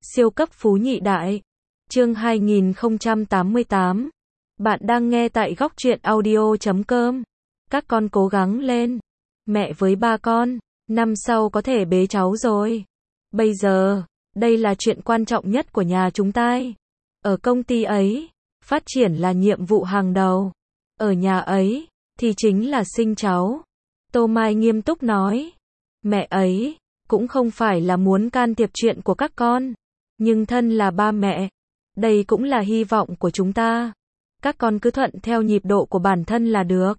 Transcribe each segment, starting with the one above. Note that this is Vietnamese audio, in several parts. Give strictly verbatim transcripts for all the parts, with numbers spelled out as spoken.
Siêu cấp phú nhị đại. Chương hai nghìn không trăm tám mươi tám. Bạn đang nghe tại góc truyện audio chấm com. Các con cố gắng lên. Mẹ với ba con, năm sau có thể bế cháu rồi. Bây giờ, đây là chuyện quan trọng nhất của nhà chúng ta. Ở công ty ấy, phát triển là nhiệm vụ hàng đầu. Ở nhà ấy, thì chính là sinh cháu. Tô Mai nghiêm túc nói. Mẹ ấy, cũng không phải là muốn can thiệp chuyện của các con. Nhưng thân là ba mẹ, đây cũng là hy vọng của chúng ta. Các con cứ thuận theo nhịp độ của bản thân là được.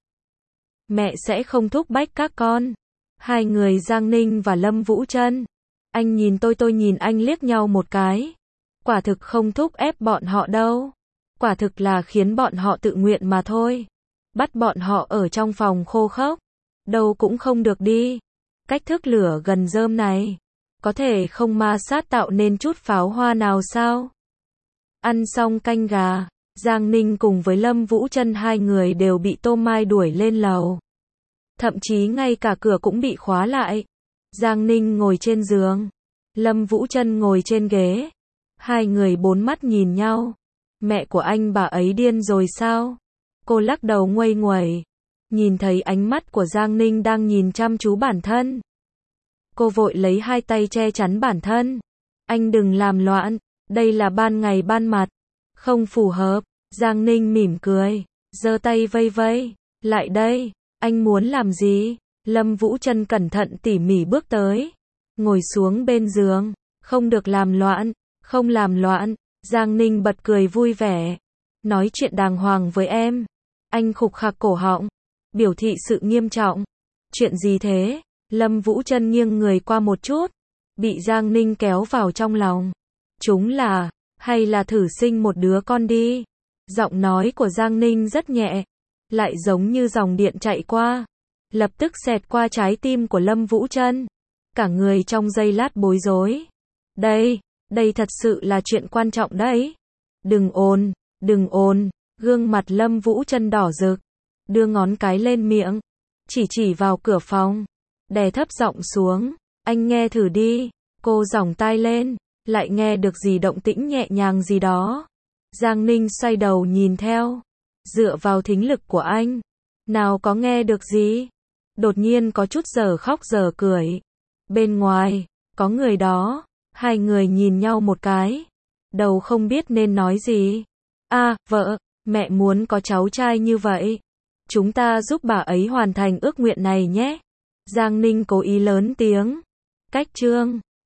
Mẹ sẽ không thúc bách các con. Hai người Giang Ninh và Lâm Vũ Trân. Anh nhìn tôi tôi nhìn anh liếc nhau một cái. Quả thực không thúc ép bọn họ đâu. Quả thực là khiến bọn họ tự nguyện mà thôi. Bắt bọn họ ở trong phòng khô khốc. Đâu cũng không được đi. Cách thức lửa gần rơm này. Có thể không ma sát tạo nên chút pháo hoa nào sao? Ăn xong canh gà, Giang Ninh cùng với Lâm Vũ Trân hai người đều bị Tô Mai đuổi lên lầu. Thậm chí ngay cả cửa cũng bị khóa lại. Giang Ninh ngồi trên giường, Lâm Vũ Trân ngồi trên ghế. Hai người bốn mắt nhìn nhau. Mẹ của anh bà ấy điên rồi sao? Cô lắc đầu nguây nguẩy. Nhìn thấy ánh mắt của Giang Ninh đang nhìn chăm chú bản thân. Cô vội lấy hai tay che chắn bản thân. Anh đừng làm loạn, đây là ban ngày ban mặt. Không phù hợp. Giang Ninh mỉm cười, giơ tay vây vây. Lại đây, anh muốn làm gì? Lâm Vũ Trân cẩn thận tỉ mỉ bước tới. Ngồi xuống bên giường. Không được làm loạn, không làm loạn. Giang Ninh bật cười vui vẻ. Nói chuyện đàng hoàng với em. Anh khục khạc cổ họng, biểu thị sự nghiêm trọng. Chuyện gì thế? Lâm Vũ Trân nghiêng người qua một chút, bị Giang Ninh kéo vào trong lòng. Chúng là, hay là thử sinh một đứa con đi. Giọng nói của Giang Ninh rất nhẹ, lại giống như dòng điện chạy qua, lập tức xẹt qua trái tim của Lâm Vũ Trân. Cả người trong giây lát bối rối. Đây, đây thật sự là chuyện quan trọng đấy. Đừng ồn, đừng ồn. Gương mặt Lâm Vũ Trân đỏ rực, đưa ngón cái lên miệng, chỉ chỉ vào cửa phòng. Đè thấp giọng xuống, anh nghe thử đi. Cô giỏng tai lên, lại nghe được gì động tĩnh nhẹ nhàng gì đó. Giang Ninh xoay đầu nhìn theo, dựa vào thính lực của anh, nào có nghe được gì. Đột nhiên có chút giờ khóc giờ cười. Bên ngoài, có người đó. Hai người nhìn nhau một cái, đầu không biết nên nói gì. À, vợ, mẹ muốn có cháu trai như vậy. Chúng ta giúp bà ấy hoàn thành ước nguyện này nhé. Giang Ninh cố ý lớn tiếng. Cách chương